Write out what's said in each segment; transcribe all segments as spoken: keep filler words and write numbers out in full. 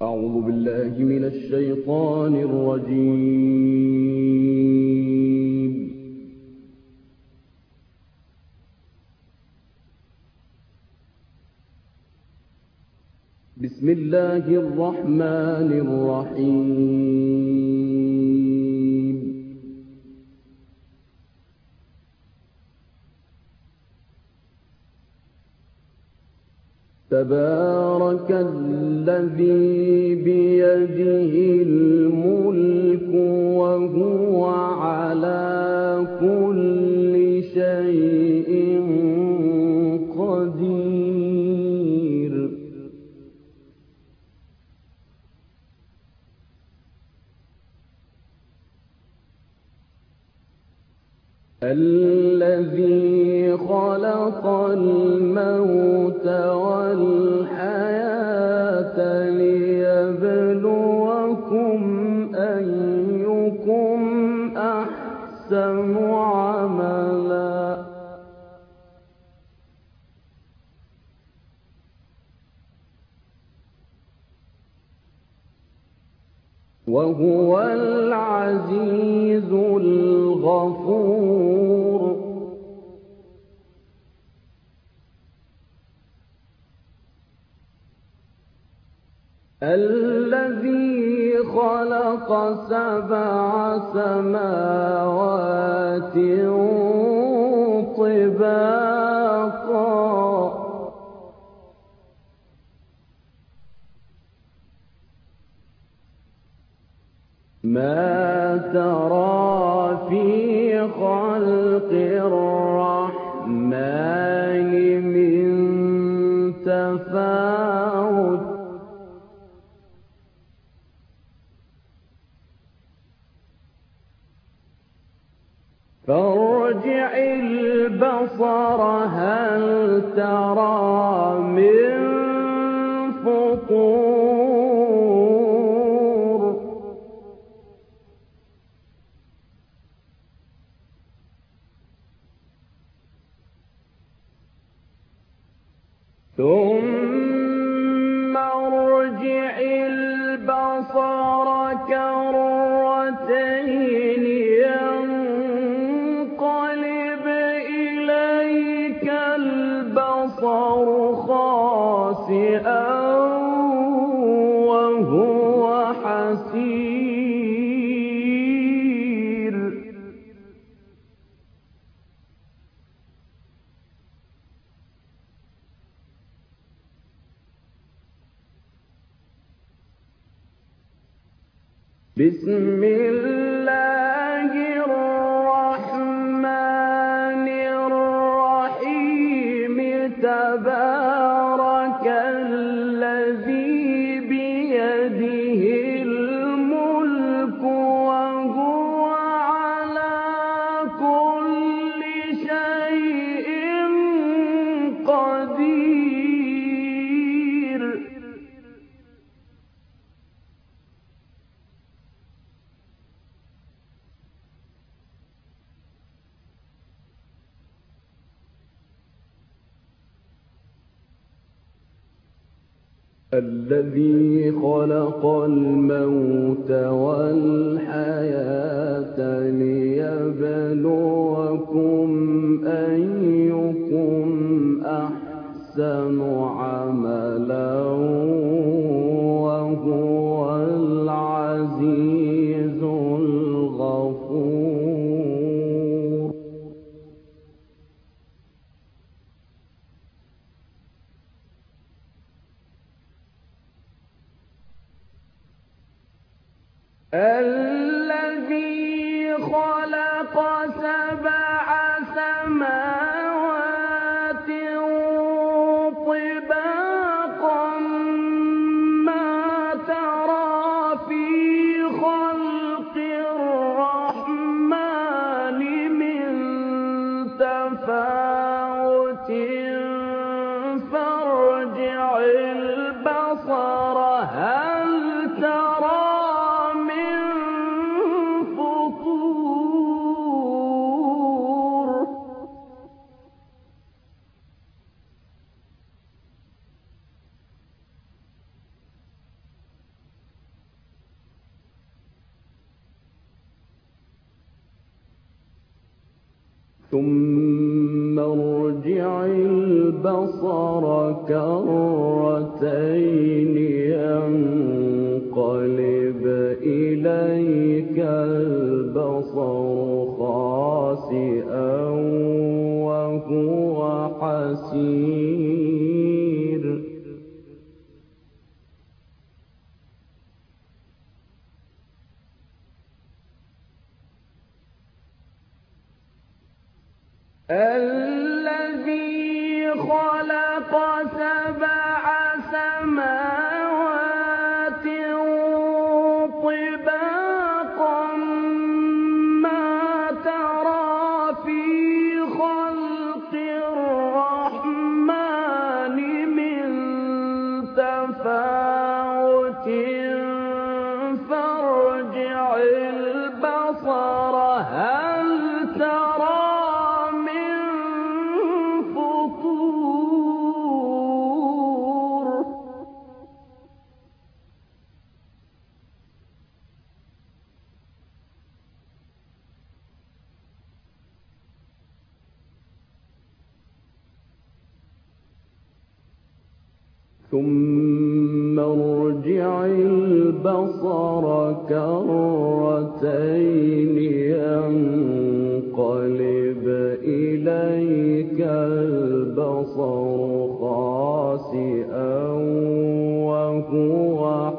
أعوذ بالله من الشيطان الرجيم. بسم الله الرحمن الرحيم. تبارك الذي بيده الملك وهو على كل شيء قدير. الذي خلق الموت والحياة ليبلوكم أيكم أحسن عملا وهو العزيز الغفور. الذي خلق سبع سماوات طباقا ما ترى في خلق الرحمن من تفاوت فارجع البصر هل ترى من فطور ثم ارجع البصر كرتين ينقلب إليك البصر خاسئا وهو حسير. بسم الله الرحمن الرحيم. تبارك الذي بيده الملك وهو على كل شيء قدير. الذي خلق الموت والحياة ليبلوكم أيكم أحسن عملا وهو العزيز الغفور. الذي خلق سبع سماوات طباقا ما ترى في خلق الرحمن من تفاوت فارجع البصر هل ترى ثم ارجع البصر كرتين ينقلب إليك البصر خاسئا وهو حسير الذي خلق سبع سماوات طباقا ما ترى في خلق الرحمن من تفاوت فارجع البصر هل ترى ثم ارجع البصر كرتين ينقلب إليك البصر خاسئا وهو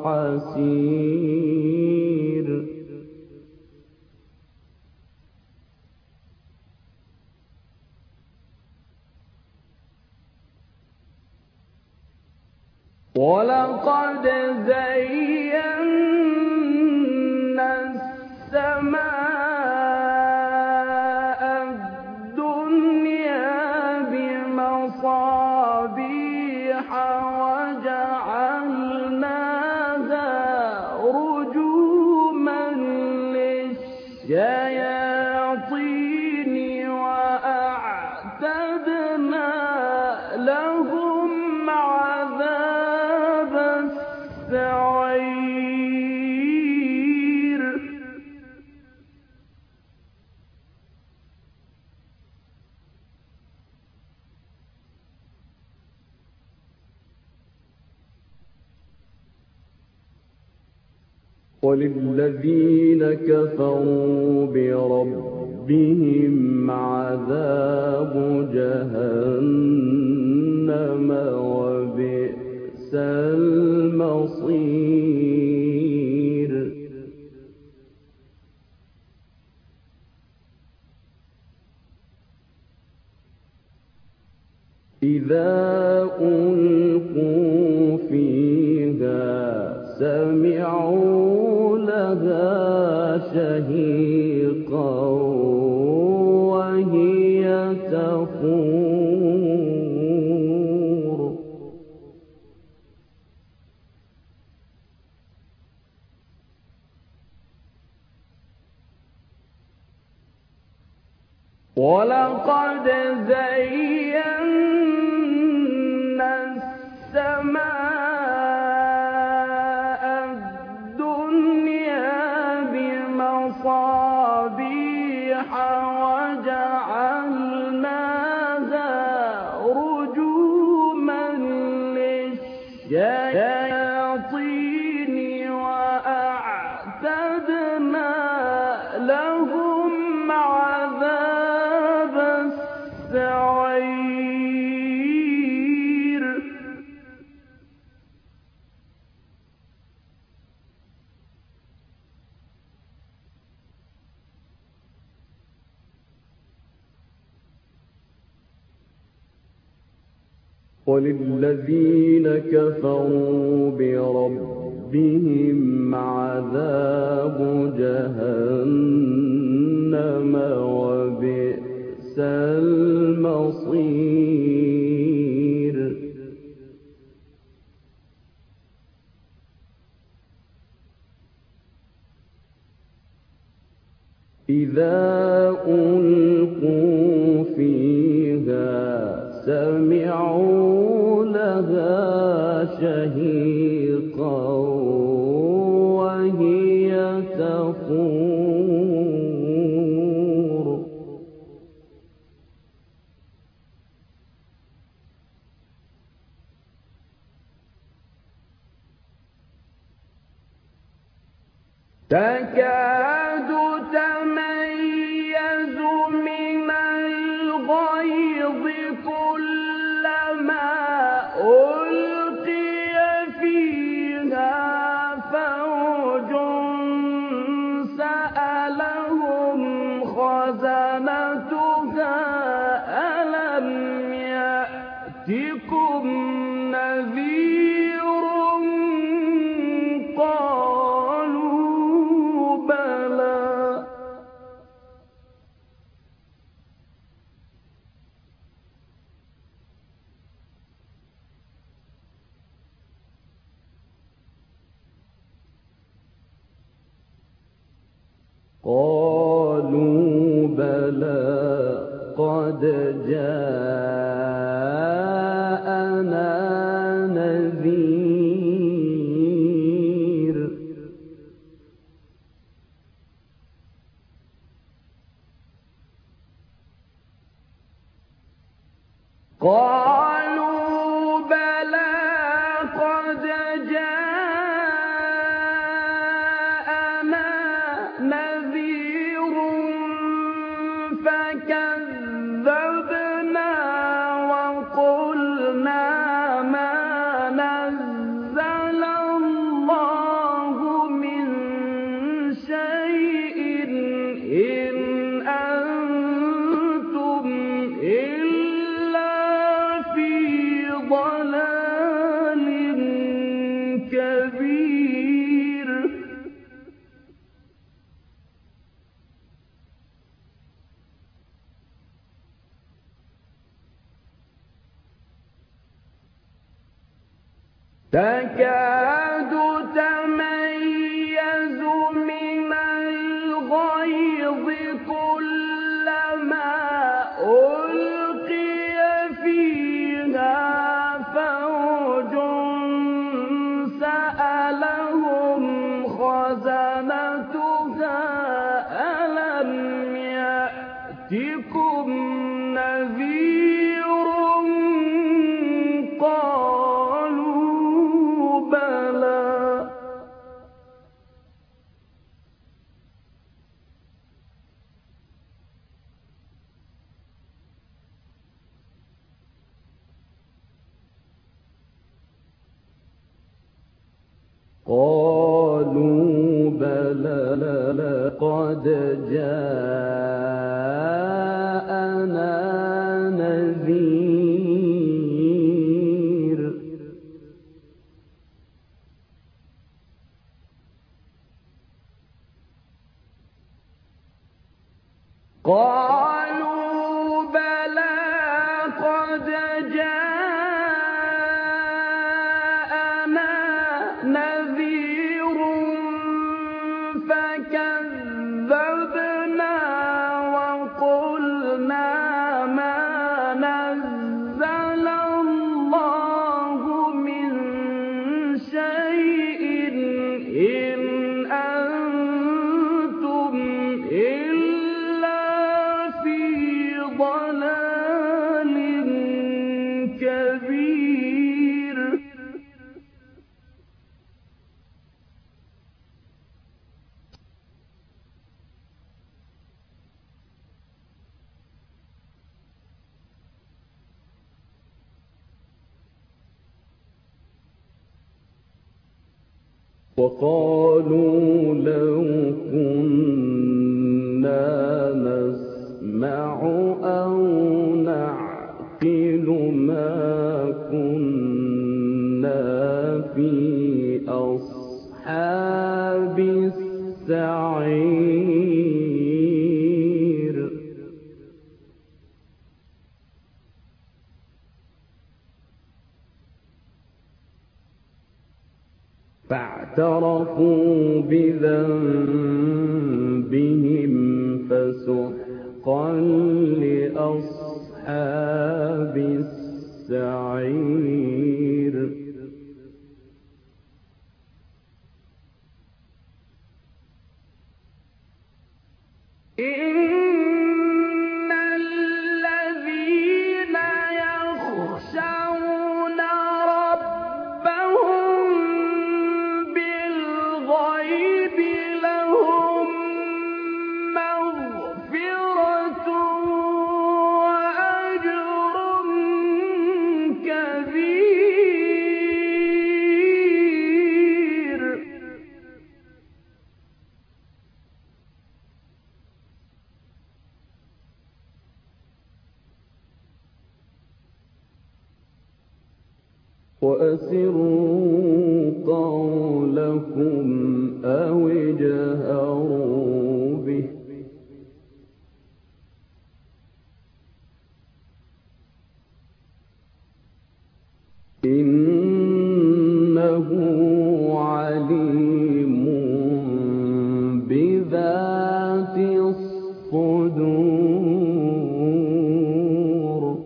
حسير ولقد زينا السماء الدنيا بمصابيح وجعلناها رجوما للشياطين وأعتدنا لهم عذاب السعير وللذين كفروا بربهم عذاب جهنم وبئس المصير إذا ألقوا فيها سمعوا لها شهيقا وهي تفور ولقد زينا السماء الدنيا بمصابيح وجعلناها رجوما للشياطين وأعتدنا لهم عذاب السعير وللذين كفروا بربهم عذاب جهنم وبئس المصير إذا ألقوا فيها سمعوا لها شهيقا وهي تفور تكاد تميز من الغيظ كلما ألقي فيها فوج سألهم خزنتها ألم يأتكم نذير قالوا بلى قالوا بلى قد جاءنا نذير قالوا بلى قد جاءنا نذير فكذبنا وقلنا ما نزل الله من شيء إن أنتم إلا في ضلال كبير تكاد تميز من الغيظ كلما ألقي فيها فوج سألهم خزنتها ألم يأتكم نذير قالوا بلى قالوا بلى قد جاءنا نذير قالوا بلى قد جاءنا نذير فكذبنا وقلنا ما نزل الله من شيء إن أنتم إلا في ضلال كبير وقالوا لو كنا نسمع أو نعقل ما كنا في أصحاب السعير فاعترفوا بذنبهم فسحقا لأصحاب السعير إن الذين يخشون ربهم بالغيب لهم وأسروا قولكم أو اجهروا به إنه عليم بذات الصدور.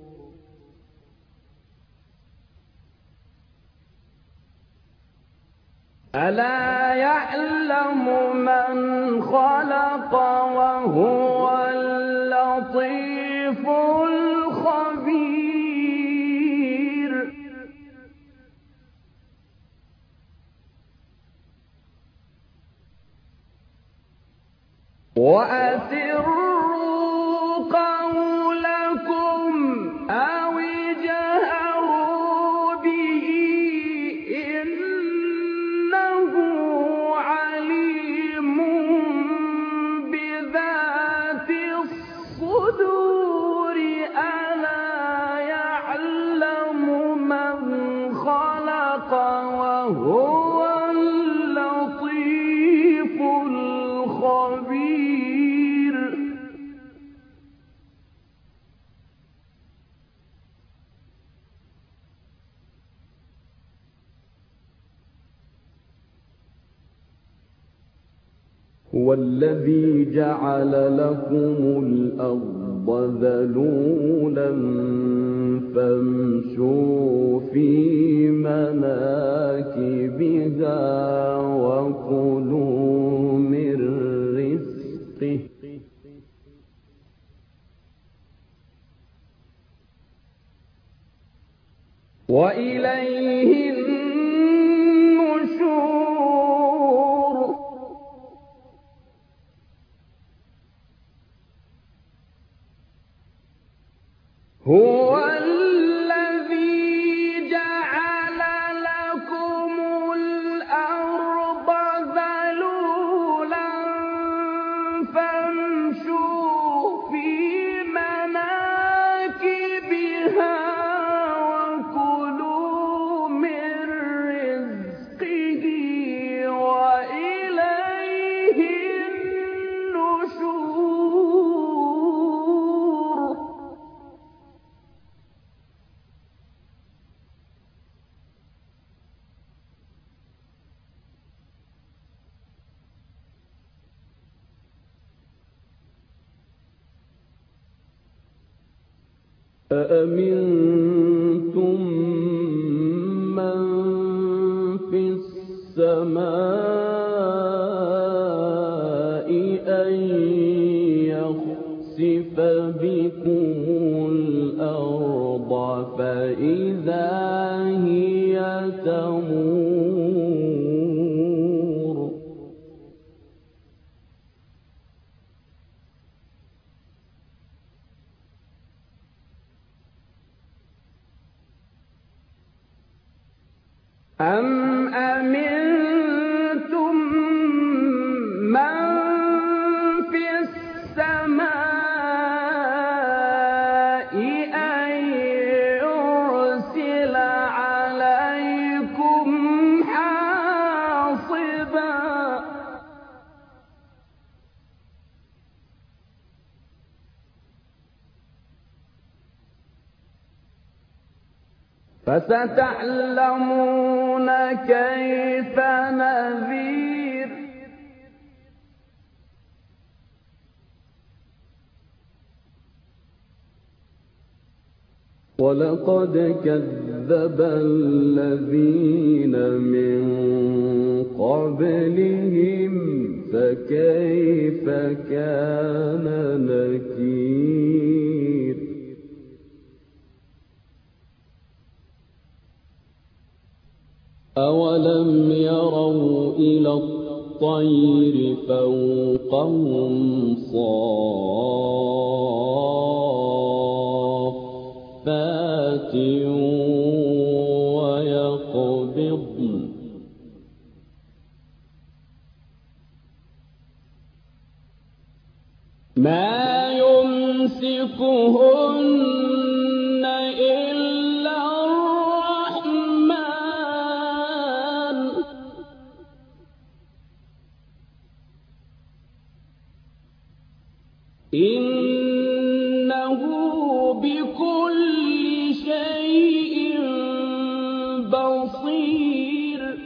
ألا يعلم من خلق وهو اللطيف الخبير. وأسروا قولكم أو اجهروا به إنه عليم بذات الصدور. ألا يعلم من خلق وهو اللطيف الخبير. هو الذي جعل لكم الأرض ذلولا فامشوا في مناكبها وكلوا من رزقه وإليه النشور. هو الذي جعل لكم الأرض ذلولا فامشوا في مناكبها وكلوا من رزقه وإليه النشور. أأمنتم من في السماء أن يخسف بكم الأرض فإذا هي تمور. أم أمنتم من في السماء أن يرسل عليكم حاصبا فستعلمون كيف نذير. ولقد كذب الذين من قبلهم فكيف كان نكير. أولم يروا إلى الطير فوقهم صافات ويقبضن ما يمسكهن إلا الرحمن إنه بكل شيء بصير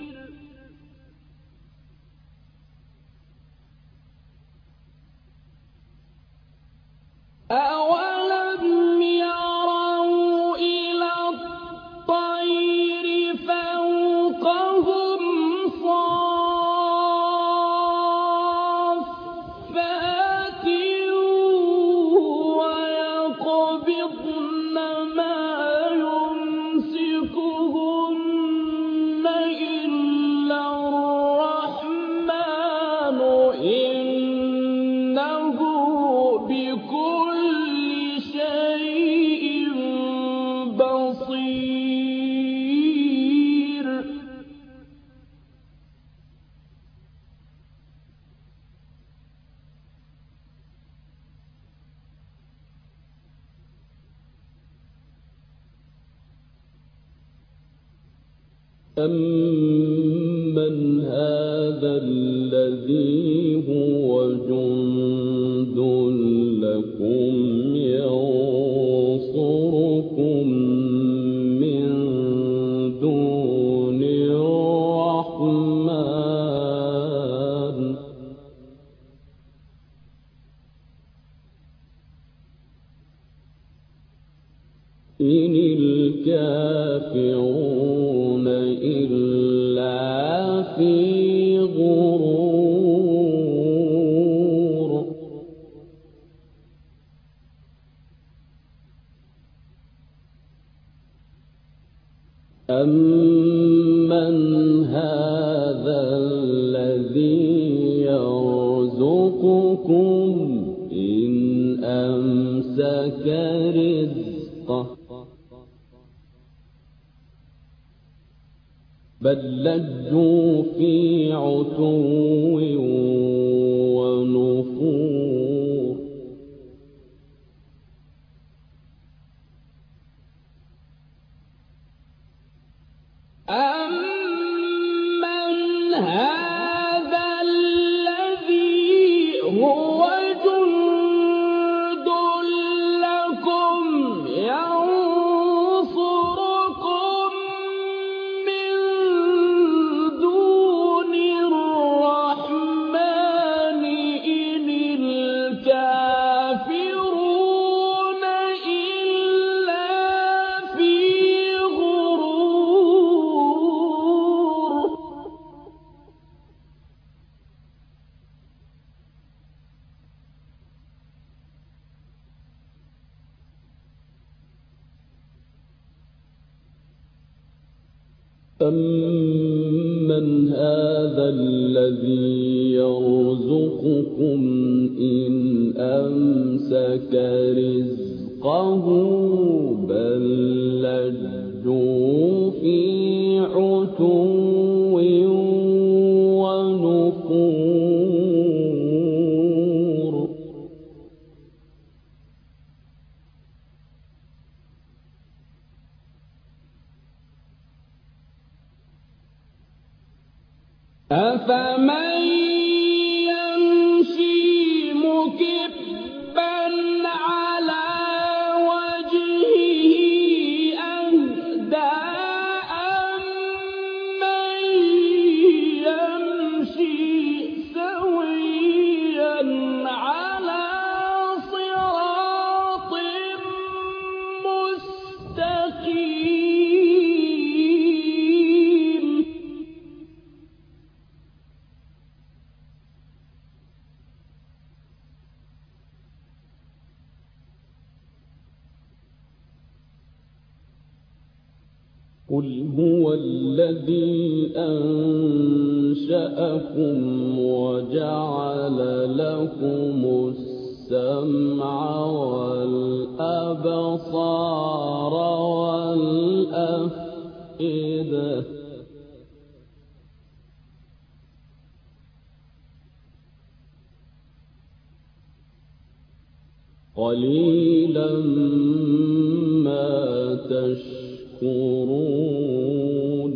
أولم يروا إلى الطير فوقهم صافات ويقبضن ما يمسكهن إلا الرحمن إنه بكل شيء بصير أمن هذا الذي هو جند لكم ينصركم من دون الرحمن إن الكافرون إلا في غرور أمن هذا الذي يرزقكم إن أمسك رزقه بل لجوا في عتو ونفور أمن هذا الذي هو جند لكم ينصركم من دون الرحمن إن الكافرون إلا في غرور أمن هذا الذي يرزقكم إن أمسك رزقه بل لجوا في عتو ونفور أفمن يمشي مكبا على وجهه أهدى أمن يمشي سويا على صراط مستقيم قل هو الذي أنشأكم وجعل لكم السمع والأبصار والأفئدة قليلا ما تشكرون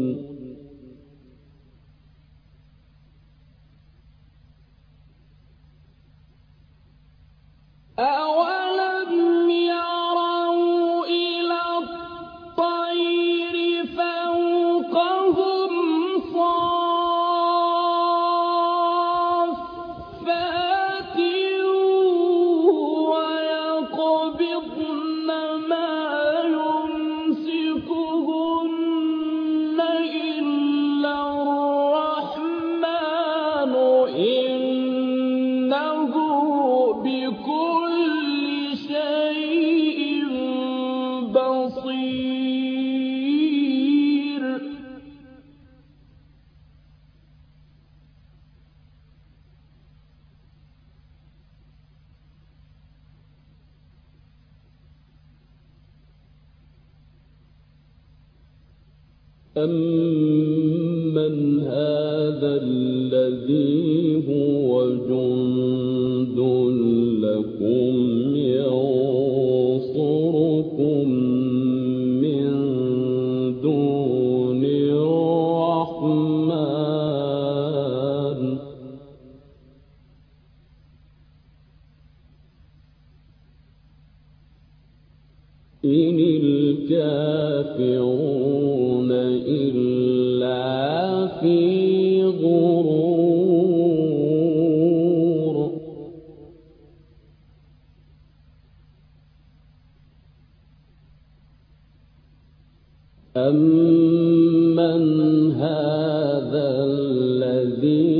أَمَّنْ هَذَا الَّذِي هُوَ جُندٌ لَّكُمْ يَنصُرُكُم مِّن دُونِ الرَّحْمَٰنِ إِنِ الْكَافِرُونَ إِلَّا فِي غُرُورٍ أَمَّنْ هَذَا الَّذِي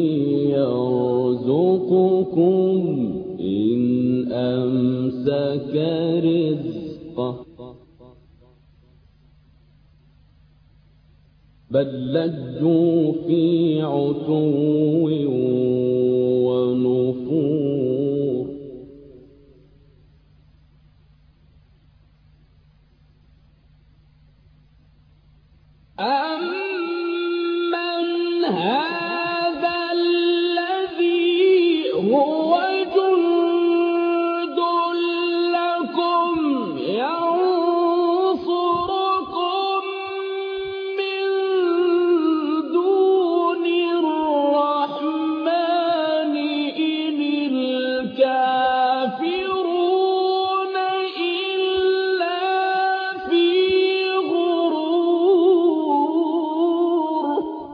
يَرْزُقُكُمْ إِنْ أَمْسَكَ رِزْقَهُ بَل لَّجُّوا فِي عُتُوٍّ وَنُفُورٍ أَمَّنْ هَذَا الَّذِي هُوَ جُندٌ لَّكُمْ يَنصُرُكُم مِّن دُونِ الرَّحْمَٰنِ إِنِ الْكَافِرُونَ إِلَّا فِي غُرُورٍ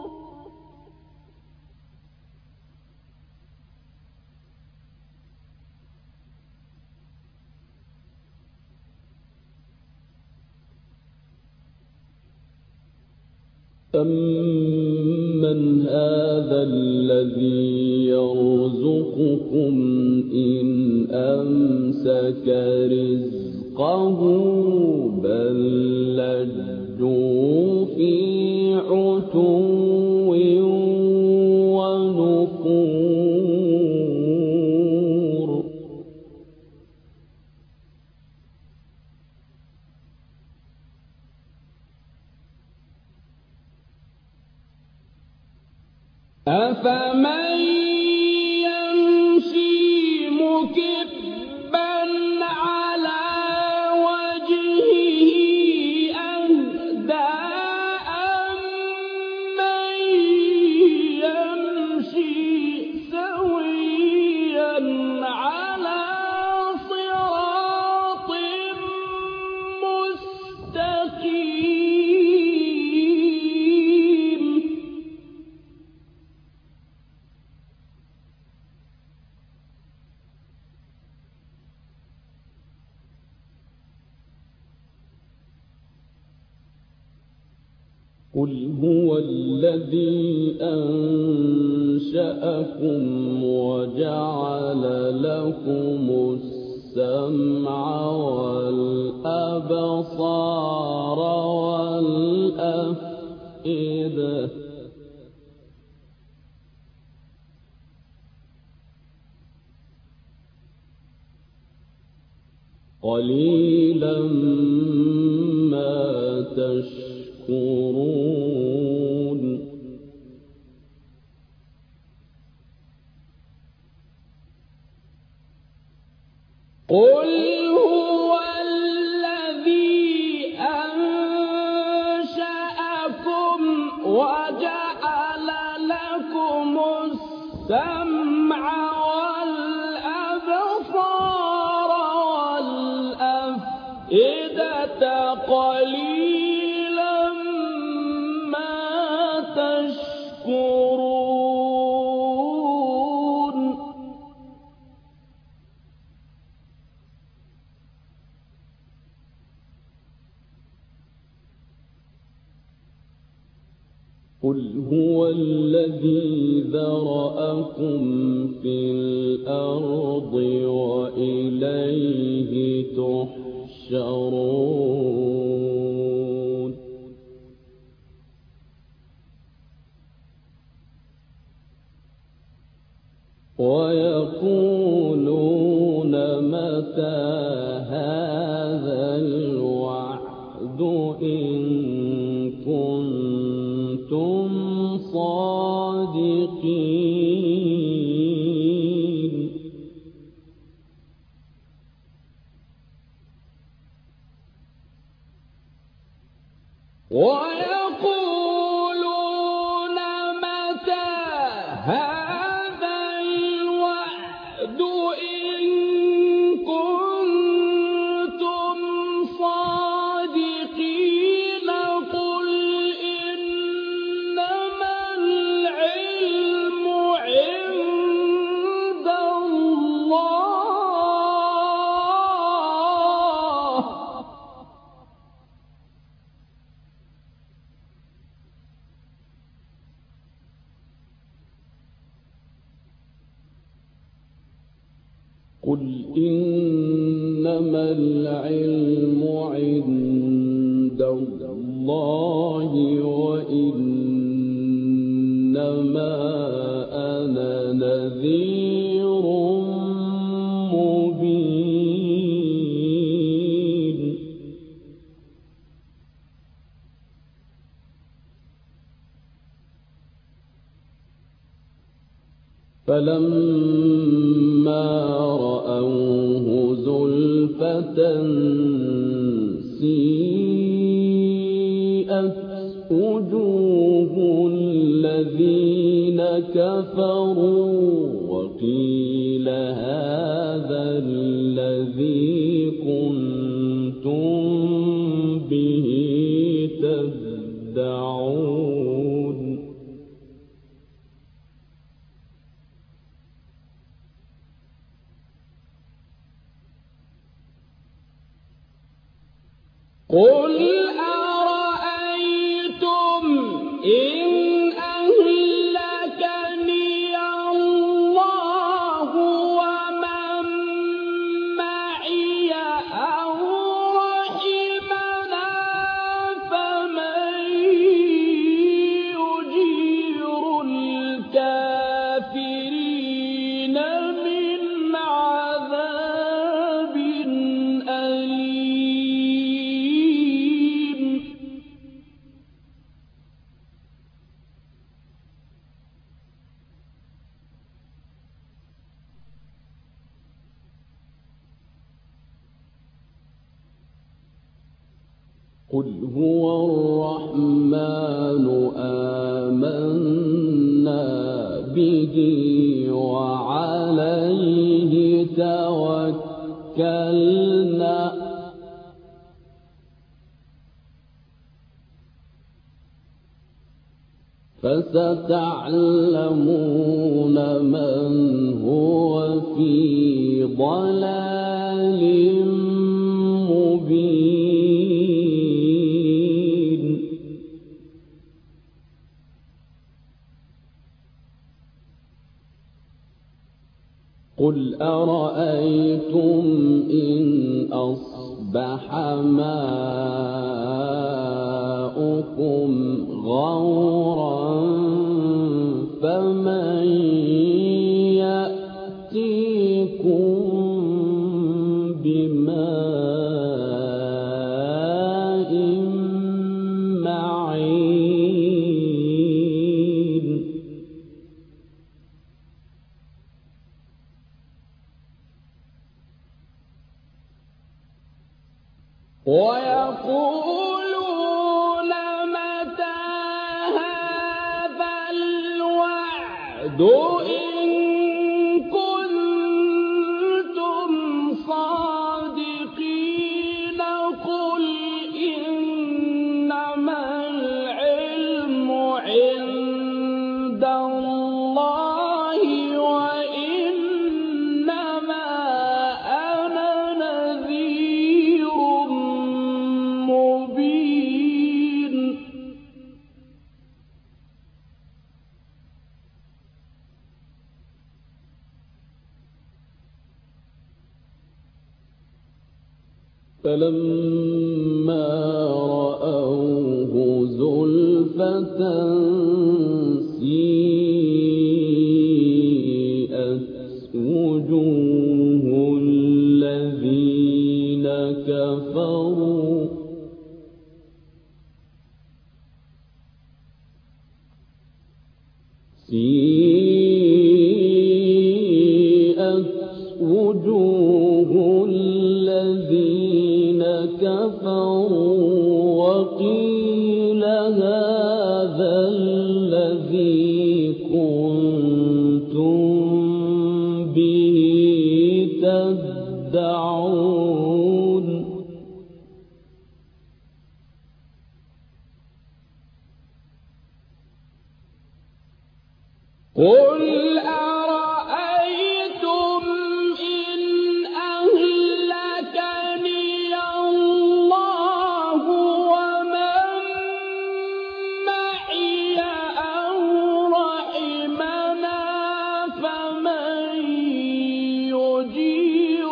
أَمَّنْ هَذَا الَّذِي يَرْزُقُكُمْ إِنْ أَمْسَكَ رِزْقَهُ بَل لَّجُّوا فِي عُتُوٍّ وَنُفُورٍ أَفَمَن يَمْشِي مُكِبًّا عَلَىٰ وَجْهِهِ أَهْدَىٰ أَمَّن يَمْشِي سَوِيًّا عَلَىٰ صِرَاطٍ مُّسْتَقِيمٍ قُلْ هُوَ الَّذِي أَنشَأَكُمْ وَجَعَلَ لَكُمُ السَّمْعَ وَالْأَبْصَارَ وَالْأَفْئِدَةَ قَلِيلًا مَّا تَشْكُرُونَ قُلْ هُوَ الَّذِي أَنشَأَكُمْ وَجَعَلَ لَكُمُ السَّمْعَ وَالْأَبْصَارَ وَالْأَفْئِدَةَ قَلِيلًا مَّا تَشْكُرُونَ قُلْ هُوَ الَّذِي ذَرَأَكُمْ فِي الْأَرْضِ وَإِلَيْهِ تُحْشَرُونَ وَيَقُولُونَ مَتَىٰ هَٰذَا الْوَعْدُ إِن كُنتُمْ ويقولون متى هذا الوعد إن كنتم صادقين قل إنما العلم عند الله قل إنما العلم عند الله وإنما أنا نذير مبين فلما رأوه زلفة سيئت وجوه الذين كفروا وقيل هذا الذي كنتم به تدعون قل أرأيتم إن أهلكني الله ومن معي أو رحمنا فمن يجير الكافرين من عذاب أليم قل هو الرحمن آمنا به وعليه توكلنا فستعلمون من هو في ضلال مبين قل أرأيتم إن أصبح ماؤكم غورا فمن يأتيكم بماء معين ويقولون متى هذا الوعد إن كنتم صادقين قل إنما العلم عند الله وإنما أنا نذير مبين فلما رأوه زلفة سيئت وجوه الذين كفروا سيئت قل أرأيتم إن أهلكني الله ومن معي أو رحمنا فمن يجير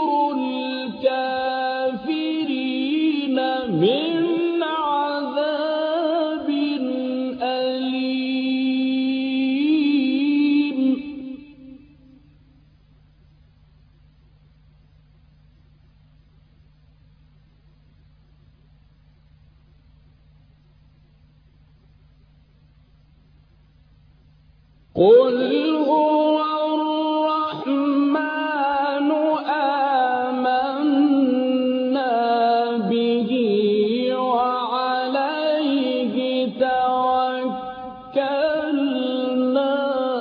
الكافرين من عذاب أليم. قل هو الرحمن آمنا به وعليه توكلنا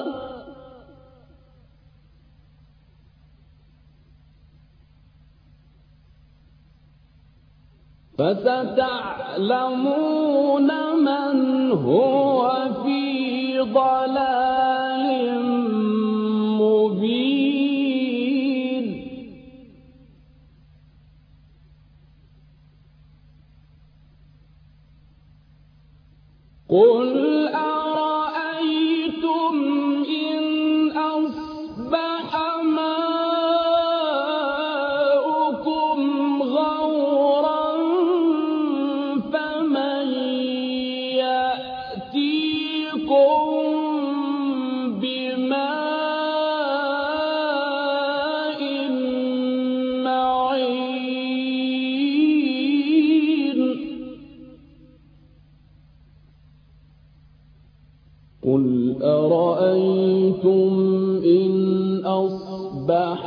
فستعلمون من هو في ضلال مبين. قل أرأيتم إن أصبح ماؤكم غورا فمن يأتيكم بماء معين. قل أرأيتم إن أصبح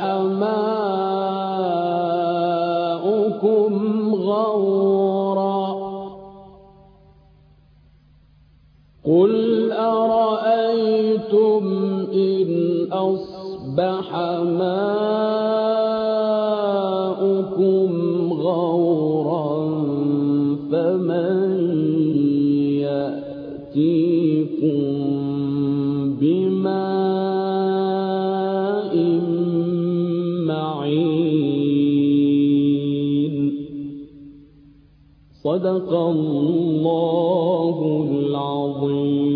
ماؤكم غورا قل أرأيتم إن أصبح ماؤكم غورا فمن يأتيكم بماء معين. صدق الله العظيم.